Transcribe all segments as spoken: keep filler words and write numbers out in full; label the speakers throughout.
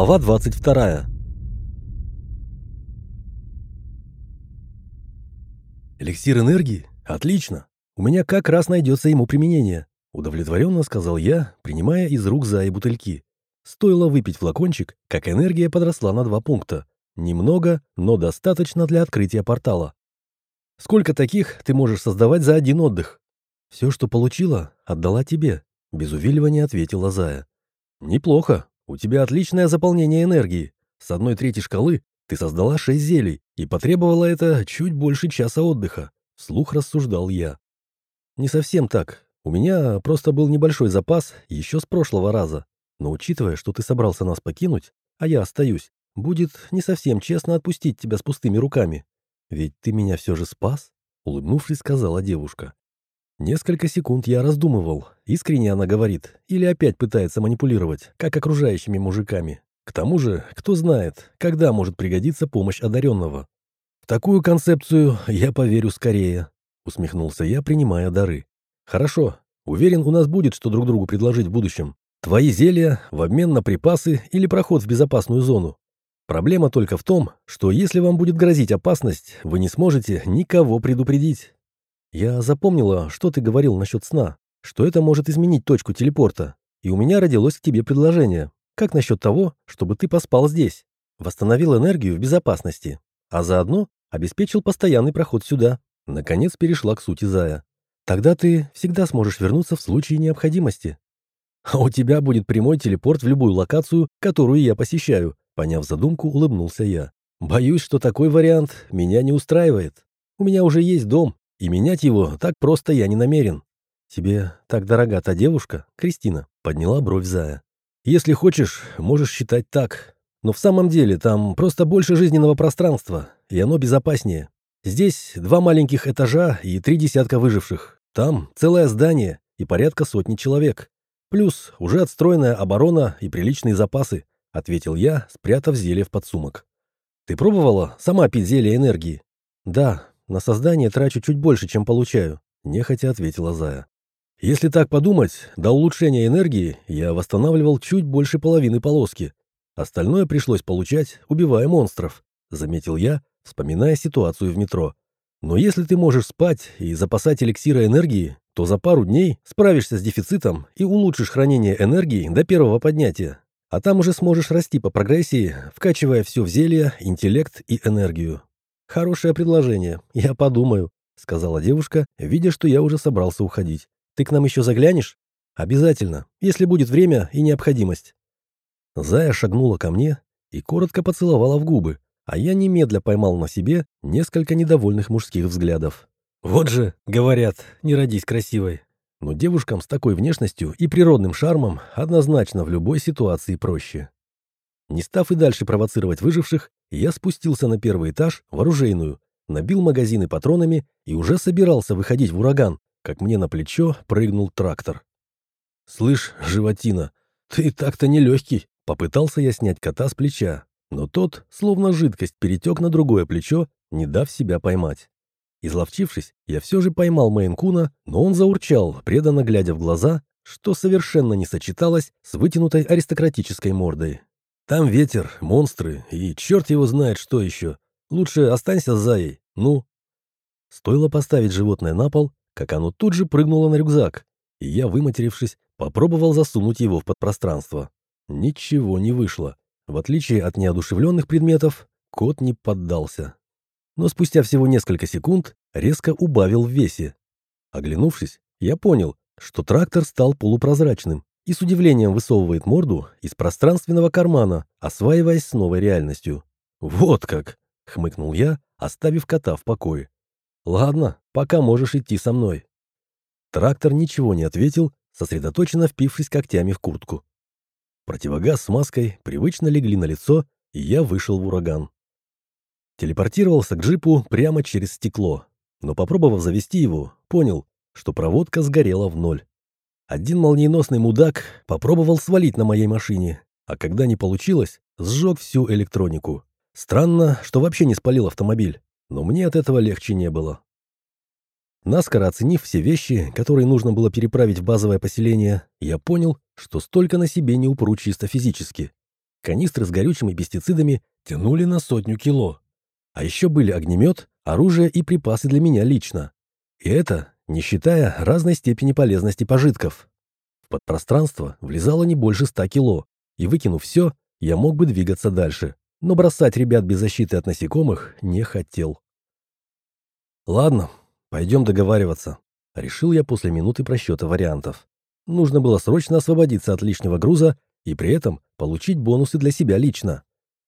Speaker 1: Глава двадцать вторая. «Эликсир энергии? Отлично! У меня как раз найдется ему применение», — удовлетворенно сказал я, принимая из рук Заи бутыльки. Стоило выпить флакончик, как энергия подросла на два пункта. Немного, но достаточно для открытия портала. «Сколько таких ты можешь создавать за один отдых?» «Все, что получила, отдала тебе», — без увиливания ответила Зая. «Неплохо. У тебя отличное заполнение энергии. С одной трети шкалы ты создала шесть зелий, и потребовала это чуть больше часа отдыха», — вслух рассуждал я. «Не совсем так. У меня просто был небольшой запас еще с прошлого раза. Но учитывая, что ты собрался нас покинуть, а я остаюсь, будет не совсем честно отпустить тебя с пустыми руками. Ведь ты меня все же спас», — улыбнувшись, сказала девушка. Несколько секунд я раздумывал, искренне она говорит, или опять пытается манипулировать, как окружающими мужиками. К тому же, кто знает, когда может пригодиться помощь одаренного. «В такую концепцию я поверю скорее», — усмехнулся я, принимая дары. «Хорошо, уверен, у нас будет что друг другу предложить в будущем. Твои зелья в обмен на припасы или проход в безопасную зону. Проблема только в том, что если вам будет грозить опасность, вы не сможете никого предупредить». «Я запомнила, что ты говорил насчет сна, что это может изменить точку телепорта, и у меня родилось к тебе предложение. Как насчет того, чтобы ты поспал здесь, восстановил энергию в безопасности, а заодно обеспечил постоянный проход сюда?» Наконец перешла к сути Зая. «Тогда ты всегда сможешь вернуться в случае необходимости. А у тебя будет прямой телепорт в любую локацию, которую я посещаю», поняв задумку, улыбнулся я. «Боюсь, что такой вариант меня не устраивает. У меня уже есть дом, и менять его так просто я не намерен». «Тебе так дорога та девушка, Кристина?» — подняла бровь Зая. «Если хочешь, можешь считать так. Но в самом деле там просто больше жизненного пространства, и оно безопаснее. Здесь два маленьких этажа и три десятка выживших. Там целое здание и порядка сотни человек. Плюс уже отстроенная оборона и приличные запасы», — ответил я, спрятав зелье в подсумок. «Ты пробовала сама пить зелье энергии?» «Да, на создание трачу чуть больше, чем получаю», — нехотя ответила Зая. «Если так подумать, до улучшения энергии я восстанавливал чуть больше половины полоски. Остальное пришлось получать, убивая монстров», — заметил я, вспоминая ситуацию в метро. «Но если ты можешь спать и запасать эликсиры энергии, то за пару дней справишься с дефицитом и улучшишь хранение энергии до первого поднятия. А там уже сможешь расти по прогрессии, вкачивая все в зелья, интеллект и энергию». «Хорошее предложение, я подумаю», — сказала девушка, видя, что я уже собрался уходить. «Ты к нам еще заглянешь?» «Обязательно, если будет время и необходимость». Зая шагнула ко мне и коротко поцеловала в губы, а я немедля поймал на себе несколько недовольных мужских взглядов. «Вот же, говорят, не родись красивой». Но девушкам с такой внешностью и природным шармом однозначно в любой ситуации проще. Не став и дальше провоцировать выживших, я спустился на первый этаж в оружейную, набил магазины патронами и уже собирался выходить в ураган, как мне на плечо прыгнул трактор. «Слышь, животина, ты так-то нелегкий», — попытался я снять кота с плеча, но тот, словно жидкость, перетек на другое плечо, не дав себя поймать. Изловчившись, я все же поймал Мейн-куна, но он заурчал, преданно глядя в глаза, что совершенно не сочеталось с вытянутой аристократической мордой. «Там ветер, монстры и черт его знает что еще. Лучше останься с Заей, ну». Стоило поставить животное на пол, как оно тут же прыгнуло на рюкзак, и я, выматерившись, попробовал засунуть его в подпространство. Ничего не вышло. В отличие от неодушевленных предметов, кот не поддался. Но спустя всего несколько секунд резко убавил в весе. Оглянувшись, я понял, что трактор стал полупрозрачным и с удивлением высовывает морду из пространственного кармана, осваиваясь с новой реальностью. «Вот как!» — хмыкнул я, оставив кота в покое. «Ладно, пока можешь идти со мной». Трактор ничего не ответил, сосредоточенно впившись когтями в куртку. Противогаз с маской привычно легли на лицо, и я вышел в ураган. Телепортировался к джипу прямо через стекло, но, попробовав завести его, понял, что проводка сгорела в ноль. Один молниеносный мудак попробовал свалить на моей машине, а когда не получилось, сжег всю электронику. Странно, что вообще не спалил автомобиль, но мне от этого легче не было. Наскоро оценив все вещи, которые нужно было переправить в базовое поселение, я понял, что столько на себе не упру чисто физически. Канистры с горючим и пестицидами тянули на сотню кило. А еще были огнемет, оружие и припасы для меня лично. И это не считая разной степени полезности пожитков. В подпространство влезало не больше ста кило, и выкинув все, я мог бы двигаться дальше, но бросать ребят без защиты от насекомых не хотел. Ладно, пойдем договариваться. Решил я после минуты просчета вариантов. Нужно было срочно освободиться от лишнего груза и при этом получить бонусы для себя лично.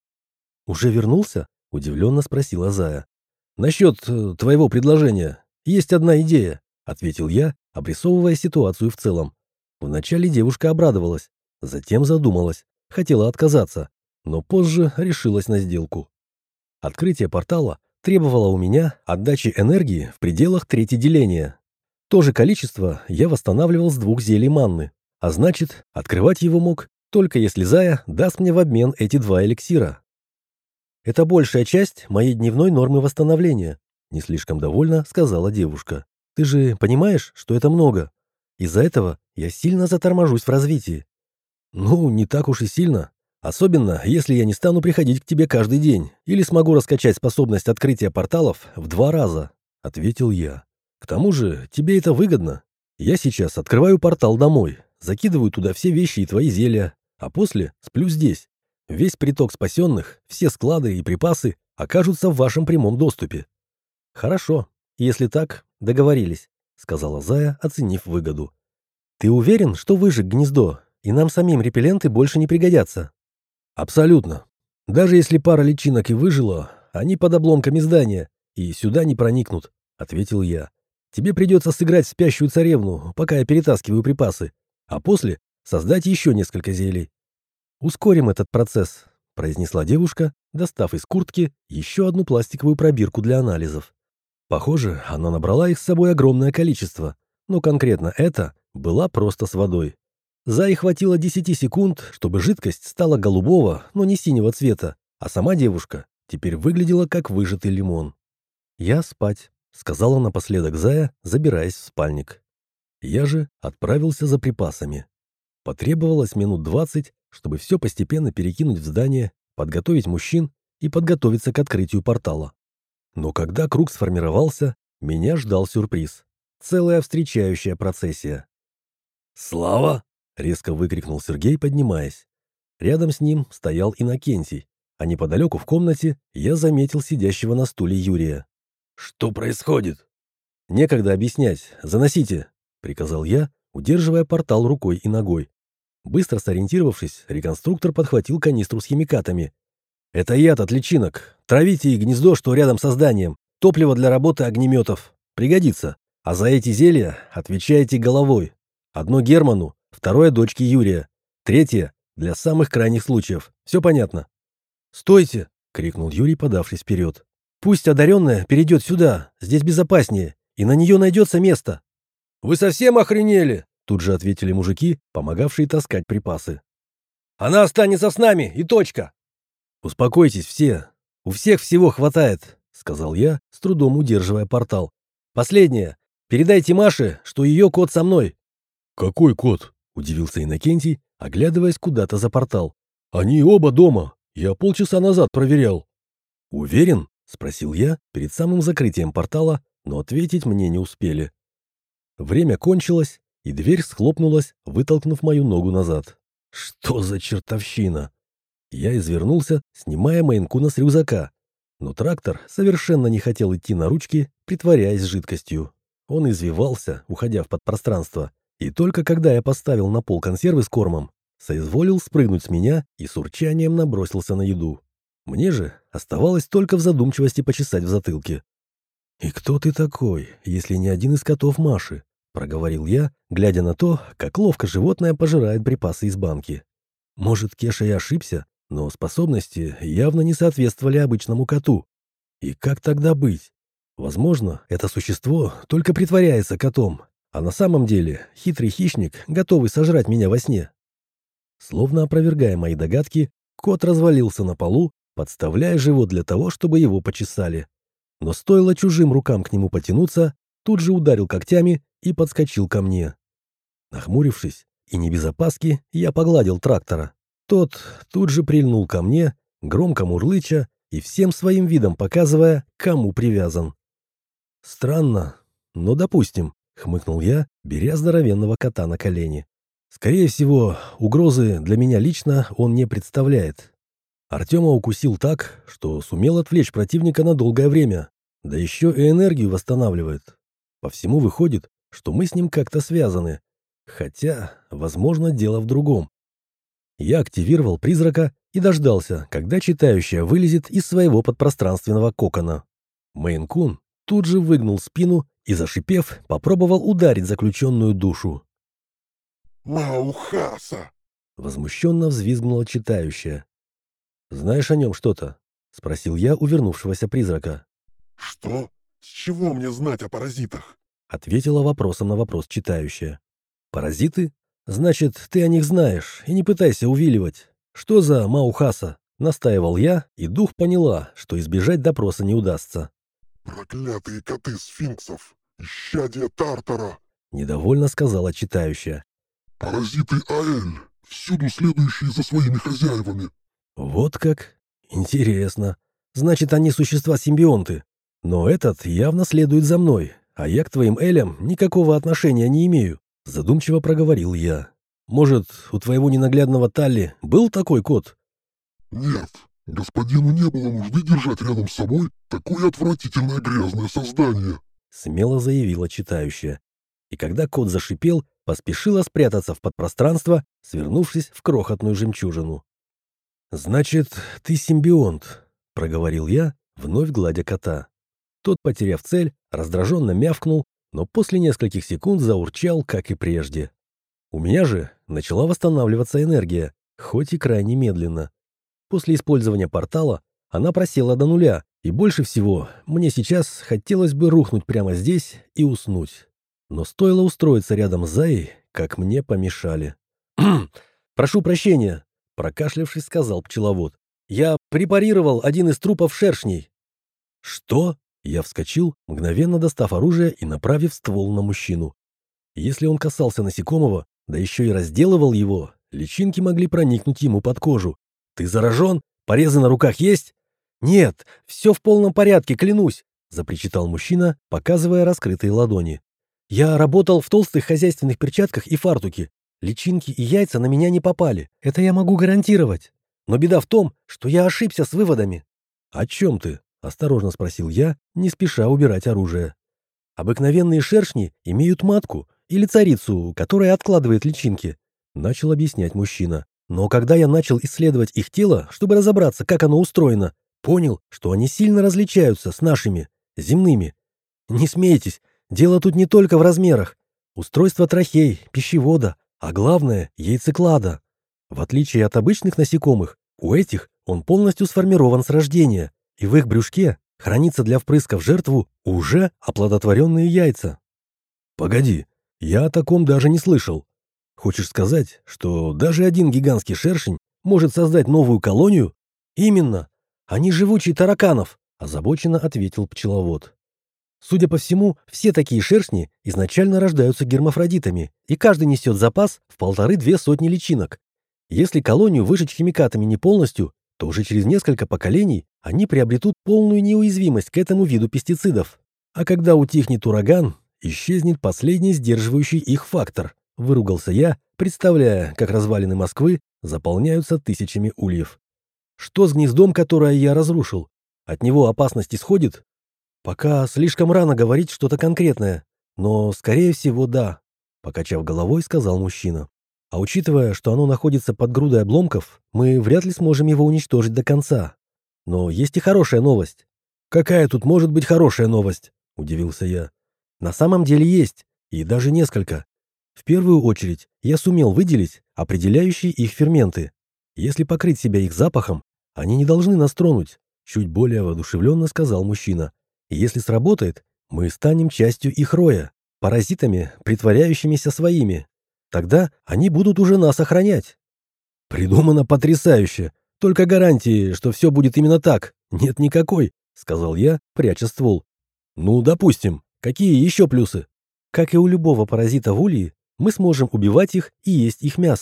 Speaker 1: «Уже вернулся?» – удивленно спросила Зая. «Насчет э, твоего предложения есть одна идея», – ответил я, обрисовывая ситуацию в целом. Вначале девушка обрадовалась, затем задумалась, хотела отказаться, но позже решилась на сделку. Открытие портала требовало у меня отдачи энергии в пределах трети деления. То же количество я восстанавливал с двух зелий манны, а значит, открывать его мог только если Зая даст мне в обмен эти два эликсира. «Это большая часть моей дневной нормы восстановления», — не слишком довольна сказала девушка. «Ты же понимаешь, что это много? Из-за этого я сильно заторможусь в развитии». «Ну, не так уж и сильно. Особенно, если я не стану приходить к тебе каждый день или смогу раскачать способность открытия порталов в два раза», — ответил я. «К тому же тебе это выгодно. Я сейчас открываю портал домой, закидываю туда все вещи и твои зелья, а после сплю здесь. Весь приток спасенных, все склады и припасы окажутся в вашем прямом доступе». «Хорошо, если так, договорились», — сказала Зая, оценив выгоду. «Ты уверен, что выжег гнездо, и нам самим репелленты больше не пригодятся?» «Абсолютно. Даже если пара личинок и выжила, они под обломками здания и сюда не проникнут», — ответил я. «Тебе придется сыграть в спящую царевну, пока я перетаскиваю припасы, а после создать еще несколько зелий». «Ускорим этот процесс», — произнесла девушка, достав из куртки еще одну пластиковую пробирку для анализов. Похоже, она набрала их с собой огромное количество, но конкретно эта была просто с водой. Зае хватило десяти секунд, чтобы жидкость стала голубого, но не синего цвета, а сама девушка теперь выглядела как выжатый лимон. «Я спать», — сказала напоследок Зая, забираясь в спальник. Я же отправился за припасами. Потребовалось минут двадцать, чтобы все постепенно перекинуть в здание, подготовить мужчин и подготовиться к открытию портала. Но когда круг сформировался, меня ждал сюрприз. Целая встречающая процессия. «Слава!» — резко выкрикнул Сергей, поднимаясь. Рядом с ним стоял Иннокентий, а неподалеку в комнате я заметил сидящего на стуле Юрия. «Что происходит?» «Некогда объяснять. Заносите!» — приказал я, удерживая портал рукой и ногой. Быстро сориентировавшись, реконструктор подхватил канистру с химикатами. «Это яд от личинок. Травите их гнездо, что рядом со зданием. Топливо для работы огнеметов. Пригодится. А за эти зелья отвечаете головой. Одно Герману, второе дочке Юрия. Третье для самых крайних случаев. Все понятно?» «Стойте!» — крикнул Юрий, подавшись вперед. «Пусть одаренная перейдет сюда. Здесь безопаснее. И на нее найдется место». «Вы совсем охренели?» Тут же ответили мужики, помогавшие таскать припасы. «Она останется с нами, и точка!» «Успокойтесь все. У всех всего хватает», — сказал я, с трудом удерживая портал. «Последнее. Передайте Маше, что ее кот со мной». «Какой кот?» — удивился Иннокентий, оглядываясь куда-то за портал. «Они оба дома. Я полчаса назад проверял». «Уверен?» — спросил я перед самым закрытием портала, но ответить мне не успели. Время кончилось, и дверь схлопнулась, вытолкнув мою ногу назад. Что за чертовщина? Я извернулся, снимая мейнкуна с рюкзака. Но трактор совершенно не хотел идти на ручки, притворяясь жидкостью. Он извивался, уходя в подпространство, и только когда я поставил на пол консервы с кормом, соизволил спрыгнуть с меня и с урчанием набросился на еду. Мне же оставалось только в задумчивости почесать в затылке. «И кто ты такой, если не один из котов Маши?» — проговорил я, глядя на то, как ловко животное пожирает припасы из банки. Может, Кеша и ошибся, но способности явно не соответствовали обычному коту. И как тогда быть? Возможно, это существо только притворяется котом, а на самом деле хитрый хищник, готовый сожрать меня во сне. Словно опровергая мои догадки, кот развалился на полу, подставляя живот для того, чтобы его почесали. Но стоило чужим рукам к нему потянуться, тут же ударил когтями и подскочил ко мне. Нахмурившись и не без опаски, я погладил трактора. Тот тут же прильнул ко мне, громко мурлыча и всем своим видом показывая, кому привязан. «Странно, но допустим», — хмыкнул я, беря здоровенного кота на колени. «Скорее всего, угрозы для меня лично он не представляет. Артема укусил так, что сумел отвлечь противника на долгое время, да еще и энергию восстанавливает. По всему выходит, что мы с ним как-то связаны. Хотя, возможно, дело в другом». Я активировал призрака и дождался, когда читающая вылезет из своего подпространственного кокона. Мэйн-кун тут же выгнул спину и, зашипев, попробовал ударить заключенную душу.
Speaker 2: «Маухаса!»
Speaker 1: — возмущенно взвизгнула читающая. «Знаешь о нем что-то?» — спросил я у вернувшегося призрака.
Speaker 2: «Что? С чего мне знать о паразитах?»
Speaker 1: — ответила вопросом на вопрос читающая. «Паразиты? Значит, ты о них знаешь, и не пытайся увиливать. Что за Маухаса?» — настаивал я, и дух поняла, что избежать допроса не удастся.
Speaker 2: «Проклятые коты сфинксов! Исчадие Тартара!»
Speaker 1: — недовольно сказала читающая.
Speaker 2: «Паразиты Аэль, всюду следующие за своими хозяевами!»
Speaker 1: «Вот как? Интересно. Значит, они существа-симбионты. Но этот явно следует за мной, а я к твоим Элям никакого отношения не имею», — задумчиво проговорил я. «Может, у твоего ненаглядного Талли был такой кот?»
Speaker 2: «Нет, господину не было нужды держать рядом с собой такое отвратительное грязное создание», —
Speaker 1: смело заявила читающая. И когда кот зашипел, поспешила спрятаться в подпространство, свернувшись в крохотную жемчужину. «Значит, ты симбионт», — проговорил я, вновь гладя кота. Тот, потеряв цель, раздраженно мявкнул, но после нескольких секунд заурчал, как и прежде. У меня же начала восстанавливаться энергия, хоть и крайне медленно. После использования портала она просела до нуля, и больше всего мне сейчас хотелось бы рухнуть прямо здесь и уснуть. Но стоило устроиться рядом с Заей, как мне помешали. «Прошу прощения», — прокашлявшись, сказал пчеловод. «Я препарировал один из трупов шершней». «Что?» — я вскочил, мгновенно достав оружие и направив ствол на мужчину. Если он касался насекомого, да еще и разделывал его, личинки могли проникнуть ему под кожу. «Ты заражен? Порезы на руках есть?» «Нет, все в полном порядке, клянусь», — запричитал мужчина, показывая раскрытые ладони. «Я работал в толстых хозяйственных перчатках и фартуке. Личинки и яйца на меня не попали. Это я могу гарантировать. Но беда в том, что я ошибся с выводами». «О чем ты?» — осторожно спросил я, не спеша убирать оружие. «Обыкновенные шершни имеют матку или царицу, которая откладывает личинки», — начал объяснять мужчина. «Но когда я начал исследовать их тело, чтобы разобраться, как оно устроено, понял, что они сильно различаются с нашими, земными. Не смейтесь, дело тут не только в размерах. Устройство трахей, пищевода, а главное — яйцеклада. В отличие от обычных насекомых, у этих он полностью сформирован с рождения, и в их брюшке хранится для впрыска в жертву уже оплодотворенные яйца». «Погоди, я о таком даже не слышал. Хочешь сказать, что даже один гигантский шершень может создать новую колонию?» «Именно. Они живучие тараканов», — озабоченно ответил пчеловод. «Судя по всему, все такие шершни изначально рождаются гермафродитами, и каждый несет запас в полторы-две сотни личинок. Если колонию выжечь химикатами не полностью, то уже через несколько поколений они приобретут полную неуязвимость к этому виду пестицидов. А когда утихнет ураган, исчезнет последний сдерживающий их фактор», — выругался я, представляя, как развалины Москвы заполняются тысячами ульев. «Что с гнездом, которое я разрушил? От него опасность исходит?» «Пока слишком рано говорить что-то конкретное, но, скорее всего, да», — покачав головой, сказал мужчина. «А учитывая, что оно находится под грудой обломков, мы вряд ли сможем его уничтожить до конца. Но есть и хорошая новость». «Какая тут может быть хорошая новость?» — удивился я. «На самом деле есть, и даже несколько. В первую очередь я сумел выделить определяющие их ферменты. Если покрыть себя их запахом, они не должны нас тронуть», — чуть более воодушевленно сказал мужчина. «И если сработает, мы станем частью их роя, паразитами, притворяющимися своими. Тогда они будут уже нас охранять». «Придумано потрясающе. Только гарантии, что все будет именно так, нет никакой», — сказал я, пряча ствол. «Ну, допустим. Какие еще плюсы?» «Как и у любого паразита в улье, мы сможем убивать их и есть их мясо.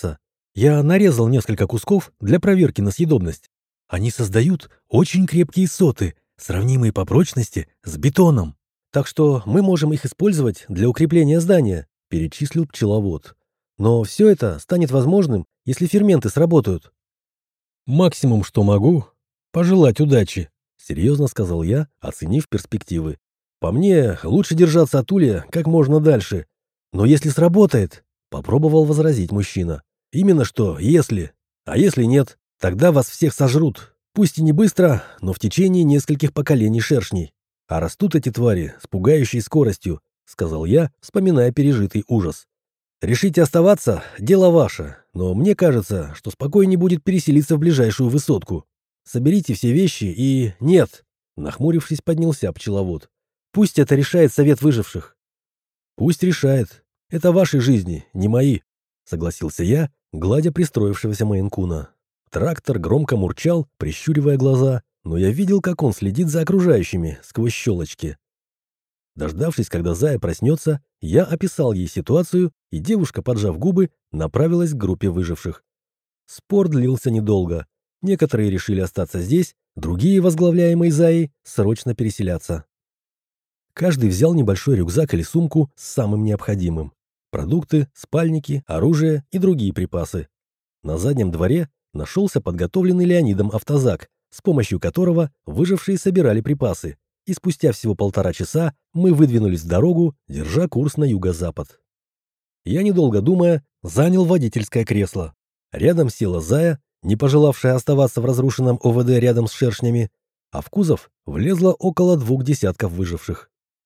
Speaker 1: Я нарезал несколько кусков для проверки на съедобность. Они создают очень крепкие соты, сравнимые по прочности с бетоном. Так что мы можем их использовать для укрепления здания, перечислил пчеловод. Но все это станет возможным, если ферменты сработают. Максимум, что могу, пожелать удачи, серьезно сказал я, оценив перспективы. По мне, лучше держаться от улья как можно дальше. Но если сработает, попробовал возразить мужчина. Именно что, если. А если нет, тогда вас всех сожрут. Пусть и не быстро, но в течение нескольких поколений шершней. А растут эти твари с пугающей скоростью, сказал я, вспоминая пережитый ужас. Решите оставаться, дело ваше, но мне кажется, что спокойнее будет переселиться в ближайшую высотку. Соберите все вещи и... Нет! Нахмурившись, поднялся пчеловод. Пусть это решает совет выживших. Пусть решает. Это ваши жизни, не мои, согласился я, гладя пристроившегося мейн-куна. Трактор громко мурчал, прищуривая глаза, но я видел, как он следит за окружающими сквозь щелочки. Дождавшись, когда Зая проснется, я описал ей ситуацию, и девушка, поджав губы, направилась к группе выживших. Спор длился недолго. Некоторые решили остаться здесь, другие, возглавляемые Заей, срочно переселяться. Каждый взял небольшой рюкзак или сумку с самым необходимым. Продукты, спальники, оружие и другие припасы. На заднем дворе нашелся подготовленный Леонидом автозак, с помощью которого выжившие собирали припасы, и спустя всего полтора часа мы выдвинулись в дорогу, держа курс на юго-запад. Я, недолго думая, занял водительское кресло. Рядом села Зая, не пожелавшая оставаться в разрушенном ОВД рядом с шершнями, а в кузов влезло около двух десятков выживших.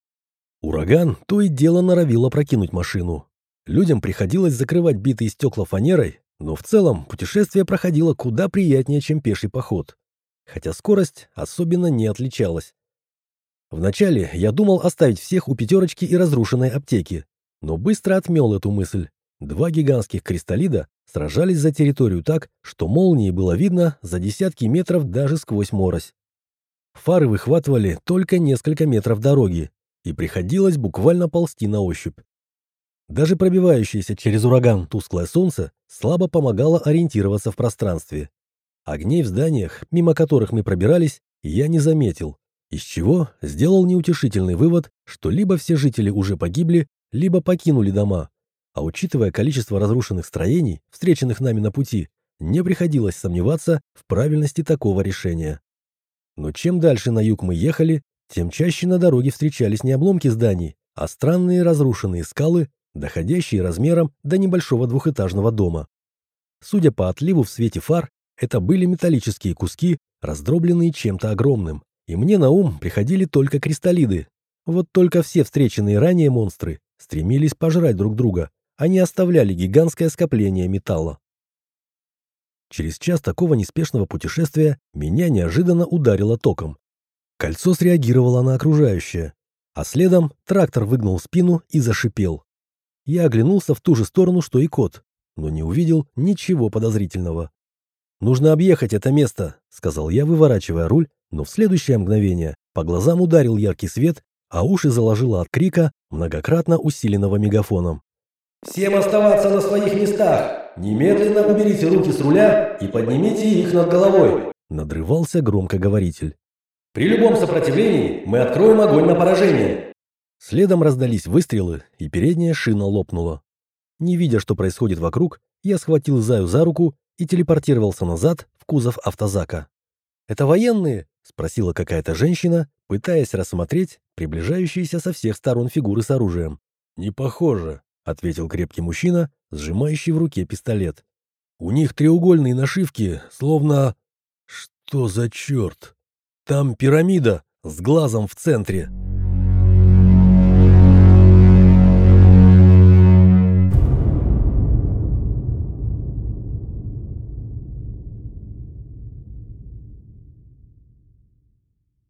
Speaker 1: Ураган то и дело норовил опрокинуть машину. Людям приходилось закрывать битые стекла фанерой, но в целом путешествие проходило куда приятнее, чем пеший поход. Хотя скорость особенно не отличалась. Вначале я думал оставить всех у пятерочки и разрушенной аптеки, но быстро отмел эту мысль. Два гигантских кристаллида сражались за территорию так, что молнии было видно за десятки метров даже сквозь морось. Фары выхватывали только несколько метров дороги, и приходилось буквально ползти на ощупь. Даже пробивающееся через ураган тусклое солнце слабо помогало ориентироваться в пространстве. Огней в зданиях, мимо которых мы пробирались, я не заметил, из чего сделал неутешительный вывод, что либо все жители уже погибли, либо покинули дома. А учитывая количество разрушенных строений, встреченных нами на пути, не приходилось сомневаться в правильности такого решения. Но чем дальше на юг мы ехали, тем чаще на дороге встречались не обломки зданий, а странные разрушенные скалы, доходящие размером до небольшого двухэтажного дома. Судя по отливу в свете фар, это были металлические куски, раздробленные чем-то огромным, и мне на ум приходили только кристаллиды. Вот только все встреченные ранее монстры стремились пожрать друг друга, а не оставляли гигантское скопление металла. Через час такого неспешного путешествия меня неожиданно ударило током. Кольцо среагировало на окружающее, а следом трактор выгнул спину и зашипел. Я оглянулся в ту же сторону, что и кот, но не увидел ничего подозрительного. «Нужно объехать это место», — сказал я, выворачивая руль, но в следующее мгновение по глазам ударил яркий свет, а уши заложило от крика, многократно усиленного мегафоном.
Speaker 3: «Всем оставаться на своих местах! Немедленно уберите руки с руля и поднимите их над головой!»
Speaker 1: — надрывался громкоговоритель.
Speaker 3: «При любом сопротивлении мы откроем огонь на поражение!»
Speaker 1: Следом раздались выстрелы, и передняя шина лопнула. Не видя, что происходит вокруг, я схватил Заю за руку и телепортировался назад в кузов автозака. «Это военные?» — спросила какая-то женщина, пытаясь рассмотреть приближающиеся со всех сторон фигуры с оружием. «Не похоже», — ответил крепкий мужчина, сжимающий в руке пистолет. «У них треугольные нашивки, словно... Что за черт? Там пирамида с глазом в центре».